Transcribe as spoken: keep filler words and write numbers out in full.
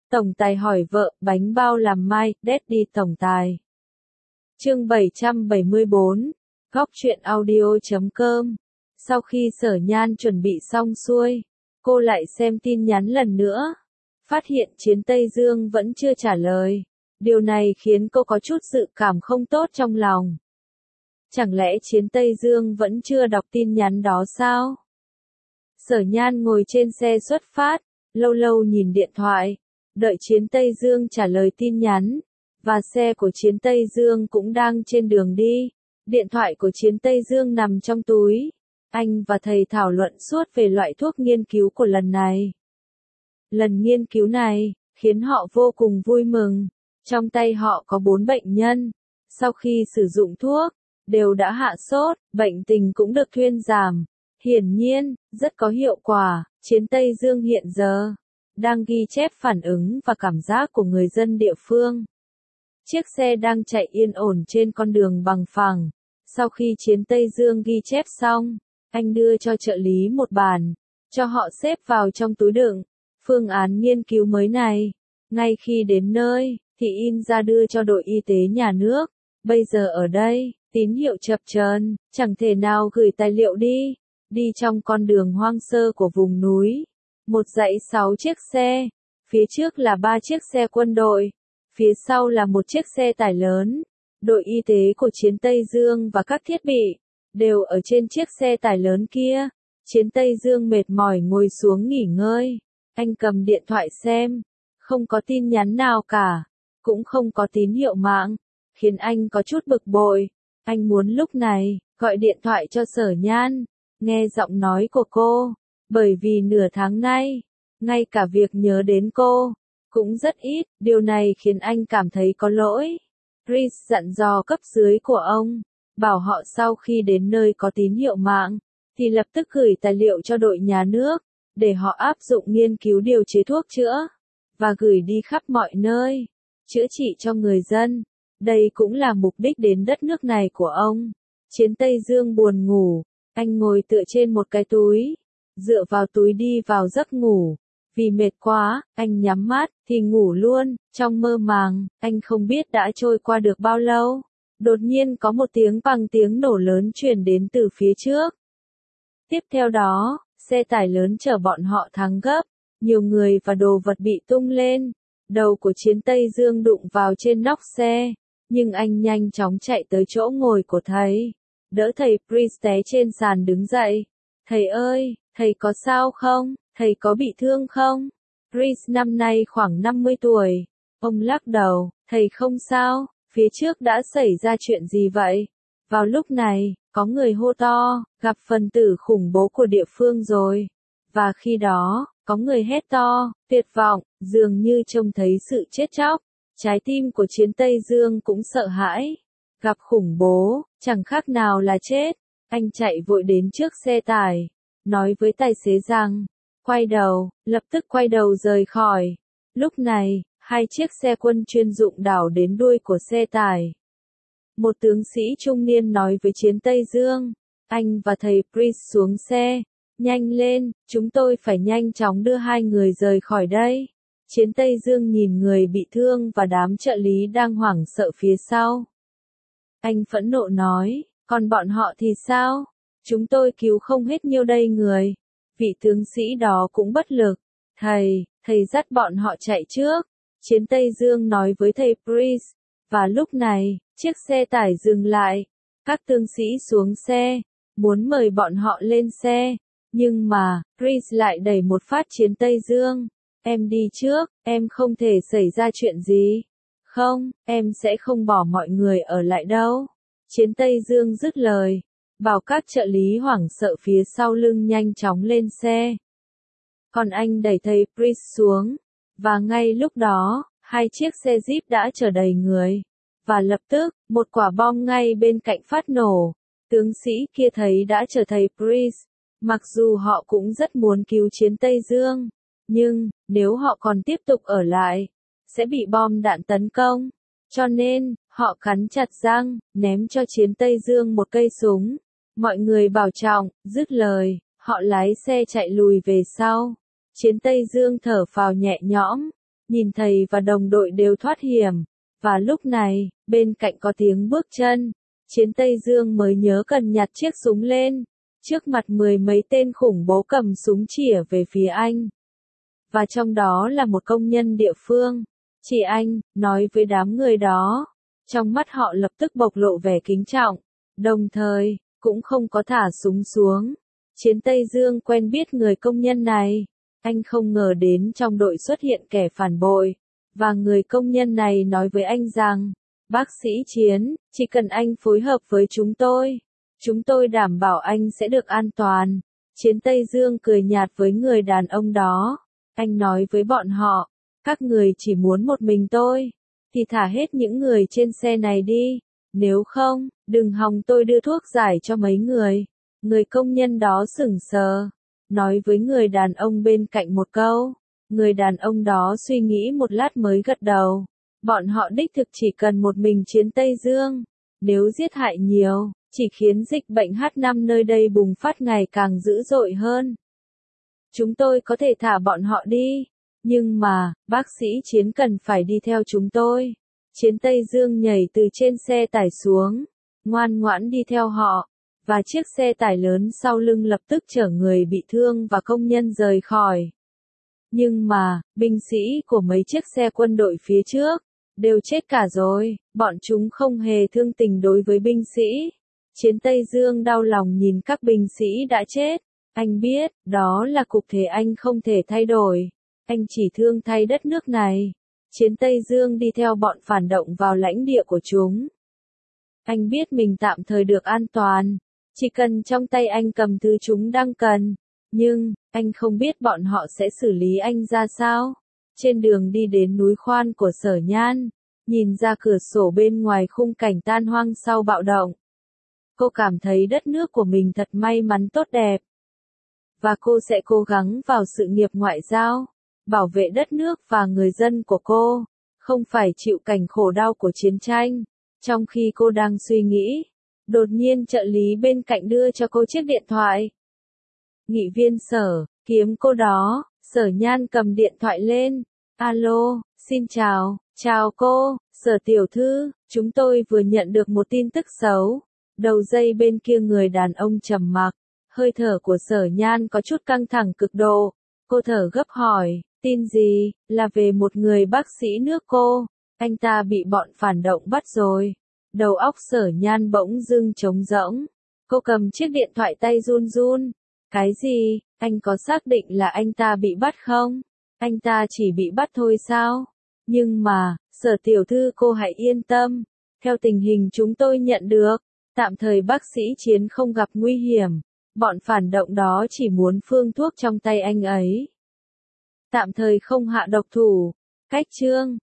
Tổng tài hỏi vợ, bánh bao làm mai, Daddy tổng tài. Chương bảy trăm bảy mươi tư, góc truyện audio chấm com. Sau khi Sở Nhan chuẩn bị xong xuôi, cô lại xem tin nhắn lần nữa. Phát hiện Chiến Tây Dương vẫn chưa trả lời. Điều này khiến cô có chút dự cảm không tốt trong lòng. Chẳng lẽ Chiến Tây Dương vẫn chưa đọc tin nhắn đó sao? Sở Nhan ngồi trên xe xuất phát, lâu lâu nhìn điện thoại, đợi Chiến Tây Dương trả lời tin nhắn, và xe của Chiến Tây Dương cũng đang trên đường đi. Điện thoại của Chiến Tây Dương nằm trong túi. Anh và thầy thảo luận suốt về loại thuốc nghiên cứu của lần này. Lần nghiên cứu này khiến họ vô cùng vui mừng. Trong tay họ có bốn bệnh nhân. Sau khi sử dụng thuốc, đều đã hạ sốt, bệnh tình cũng được thuyên giảm. Hiển nhiên, rất có hiệu quả. Chiến Tây Dương hiện giờ đang ghi chép phản ứng và cảm giác của người dân địa phương. Chiếc xe đang chạy yên ổn trên con đường bằng phẳng. Sau khi Chiến Tây Dương ghi chép xong, anh đưa cho trợ lý một bản, cho họ xếp vào trong túi đựng. Phương án nghiên cứu mới này, ngay khi đến nơi, thì in ra đưa cho đội y tế nhà nước. Bây giờ ở đây, tín hiệu chập chờn, chẳng thể nào gửi tài liệu đi. Đi trong con đường hoang sơ của vùng núi. Một dãy sáu chiếc xe. Phía trước là ba chiếc xe quân đội. Phía sau là một chiếc xe tải lớn. Đội y tế của Chiến Tây Dương và các thiết bị đều ở trên chiếc xe tải lớn kia. Chiến Tây Dương mệt mỏi ngồi xuống nghỉ ngơi. Anh cầm điện thoại xem. Không có tin nhắn nào cả. Cũng không có tín hiệu mạng. Khiến anh có chút bực bội. Anh muốn lúc này gọi điện thoại cho Sở Nhan. Nghe giọng nói của cô. Bởi vì nửa tháng nay, ngay cả việc nhớ đến cô cũng rất ít. Điều này khiến anh cảm thấy có lỗi. Chris dặn dò cấp dưới của ông, bảo họ sau khi đến nơi có tín hiệu mạng, thì lập tức gửi tài liệu cho đội nhà nước, để họ áp dụng nghiên cứu điều chế thuốc chữa, và gửi đi khắp mọi nơi, chữa trị cho người dân. Đây cũng là mục đích đến đất nước này của ông. Chiến Tây Dương buồn ngủ, anh ngồi tựa trên một cái túi, dựa vào túi đi vào giấc ngủ. Vì mệt quá, anh nhắm mắt, thì ngủ luôn. Trong mơ màng, anh không biết đã trôi qua được bao lâu. Đột nhiên có một tiếng bằng tiếng nổ lớn truyền đến từ phía trước. Tiếp theo đó, xe tải lớn chở bọn họ thắng gấp. Nhiều người và đồ vật bị tung lên. Đầu của Chiến Tây Dương đụng vào trên nóc xe. Nhưng anh nhanh chóng chạy tới chỗ ngồi của thầy. Đỡ thầy Chris té trên sàn đứng dậy. Thầy ơi, thầy có sao không? Thầy có bị thương không? Chris năm nay khoảng năm mươi tuổi. Ông lắc đầu, thầy không sao, phía trước đã xảy ra chuyện gì vậy? Vào lúc này, có người hô to, gặp phần tử khủng bố của địa phương rồi. Và khi đó, có người hét to, tuyệt vọng, dường như trông thấy sự chết chóc. Trái tim của Chiến Tây Dương cũng sợ hãi. Gặp khủng bố, chẳng khác nào là chết. Anh chạy vội đến trước xe tải, nói với tài xế rằng, quay đầu, lập tức quay đầu rời khỏi. Lúc này, hai chiếc xe quân chuyên dụng đảo đến đuôi của xe tải. Một tướng sĩ trung niên nói với Chiến Tây Dương, anh và thầy Chris xuống xe, nhanh lên, chúng tôi phải nhanh chóng đưa hai người rời khỏi đây. Chiến Tây Dương nhìn người bị thương và đám trợ lý đang hoảng sợ phía sau. Anh phẫn nộ nói, còn bọn họ thì sao? Chúng tôi cứu không hết nhiêu đây người. Vị tướng sĩ đó cũng bất lực. Thầy, thầy dắt bọn họ chạy trước. Chiến Tây Dương nói với thầy Chris. Và lúc này, chiếc xe tải dừng lại. Các tướng sĩ xuống xe, muốn mời bọn họ lên xe. Nhưng mà, Chris lại đẩy một phát Chiến Tây Dương. Em đi trước, em không thể xảy ra chuyện gì. Không, em sẽ không bỏ mọi người ở lại đâu. Chiến Tây Dương dứt lời. Bảo các trợ lý hoảng sợ phía sau lưng nhanh chóng lên xe. Còn anh đẩy thầy Chris xuống. Và ngay lúc đó, hai chiếc xe Jeep đã chở đầy người. Và lập tức, một quả bom ngay bên cạnh phát nổ. Tướng sĩ kia thấy đã chở thầy Chris. Mặc dù họ cũng rất muốn cứu Chiến Tây Dương. Nhưng, nếu họ còn tiếp tục ở lại, sẽ bị bom đạn tấn công. Cho nên, họ cắn chặt răng, ném cho Chiến Tây Dương một cây súng. Mọi người bảo trọng, dứt lời, họ lái xe chạy lùi về sau. Chiến Tây Dương thở phào nhẹ nhõm, nhìn thầy và đồng đội đều thoát hiểm. Và lúc này, bên cạnh có tiếng bước chân, Chiến Tây Dương mới nhớ cần nhặt chiếc súng lên. Trước mặt mười mấy tên khủng bố cầm súng chĩa về phía anh. Và trong đó là một công nhân địa phương. Chị anh, nói với đám người đó. Trong mắt họ lập tức bộc lộ vẻ kính trọng. Đồng thời, cũng không có thả súng xuống. Chiến Tây Dương quen biết người công nhân này. Anh không ngờ đến trong đội xuất hiện kẻ phản bội. Và người công nhân này nói với anh rằng, bác sĩ Chiến, chỉ cần anh phối hợp với chúng tôi, chúng tôi đảm bảo anh sẽ được an toàn. Chiến Tây Dương cười nhạt với người đàn ông đó. Anh nói với bọn họ, các người chỉ muốn một mình tôi, thì thả hết những người trên xe này đi. Nếu không, đừng hòng tôi đưa thuốc giải cho mấy người. Người công nhân đó sững sờ, nói với người đàn ông bên cạnh một câu. Người đàn ông đó suy nghĩ một lát mới gật đầu. Bọn họ đích thực chỉ cần một mình Chiến Tây Dương. Nếu giết hại nhiều, chỉ khiến dịch bệnh H năm nơi đây bùng phát ngày càng dữ dội hơn. Chúng tôi có thể thả bọn họ đi. Nhưng mà, bác sĩ Chiến cần phải đi theo chúng tôi. Chiến Tây Dương nhảy từ trên xe tải xuống, ngoan ngoãn đi theo họ. Và chiếc xe tải lớn sau lưng lập tức chở người bị thương và công nhân rời khỏi. Nhưng mà, binh sĩ của mấy chiếc xe quân đội phía trước, đều chết cả rồi, bọn chúng không hề thương tình đối với binh sĩ. Chiến Tây Dương đau lòng nhìn các binh sĩ đã chết. Anh biết, đó là cục thế anh không thể thay đổi. Anh chỉ thương thay đất nước này. Chiến Tây Dương đi theo bọn phản động vào lãnh địa của chúng. Anh biết mình tạm thời được an toàn. Chỉ cần trong tay anh cầm thứ chúng đang cần. Nhưng, anh không biết bọn họ sẽ xử lý anh ra sao. Trên đường đi đến núi khoan của Sở Nhan, nhìn ra cửa sổ bên ngoài khung cảnh tan hoang sau bạo động. Cô cảm thấy đất nước của mình thật may mắn tốt đẹp. Và cô sẽ cố gắng vào sự nghiệp ngoại giao, bảo vệ đất nước và người dân của cô, không phải chịu cảnh khổ đau của chiến tranh. Trong khi cô đang suy nghĩ, đột nhiên trợ lý bên cạnh đưa cho cô chiếc điện thoại. Nghị viên Sở, kiếm cô đó. Sở Nhan cầm điện thoại lên. Alo, xin chào, chào cô, Sở tiểu thư, chúng tôi vừa nhận được một tin tức xấu. Đầu dây bên kia người đàn ông trầm mặc, hơi thở của Sở Nhan có chút căng thẳng cực độ. Cô thở gấp hỏi, tin gì, là về một người bác sĩ nước cô, anh ta bị bọn phản động bắt rồi. Đầu óc Sở Nhan bỗng dưng trống rỗng. Cô cầm chiếc điện thoại tay run run. Cái gì, anh có xác định là anh ta bị bắt không? Anh ta chỉ bị bắt thôi sao? Nhưng mà, Sở tiểu thư cô hãy yên tâm. Theo tình hình chúng tôi nhận được, tạm thời bác sĩ Chiến không gặp nguy hiểm. Bọn phản động đó chỉ muốn phương thuốc trong tay anh ấy. Tạm thời không hạ độc thủ. Cách chương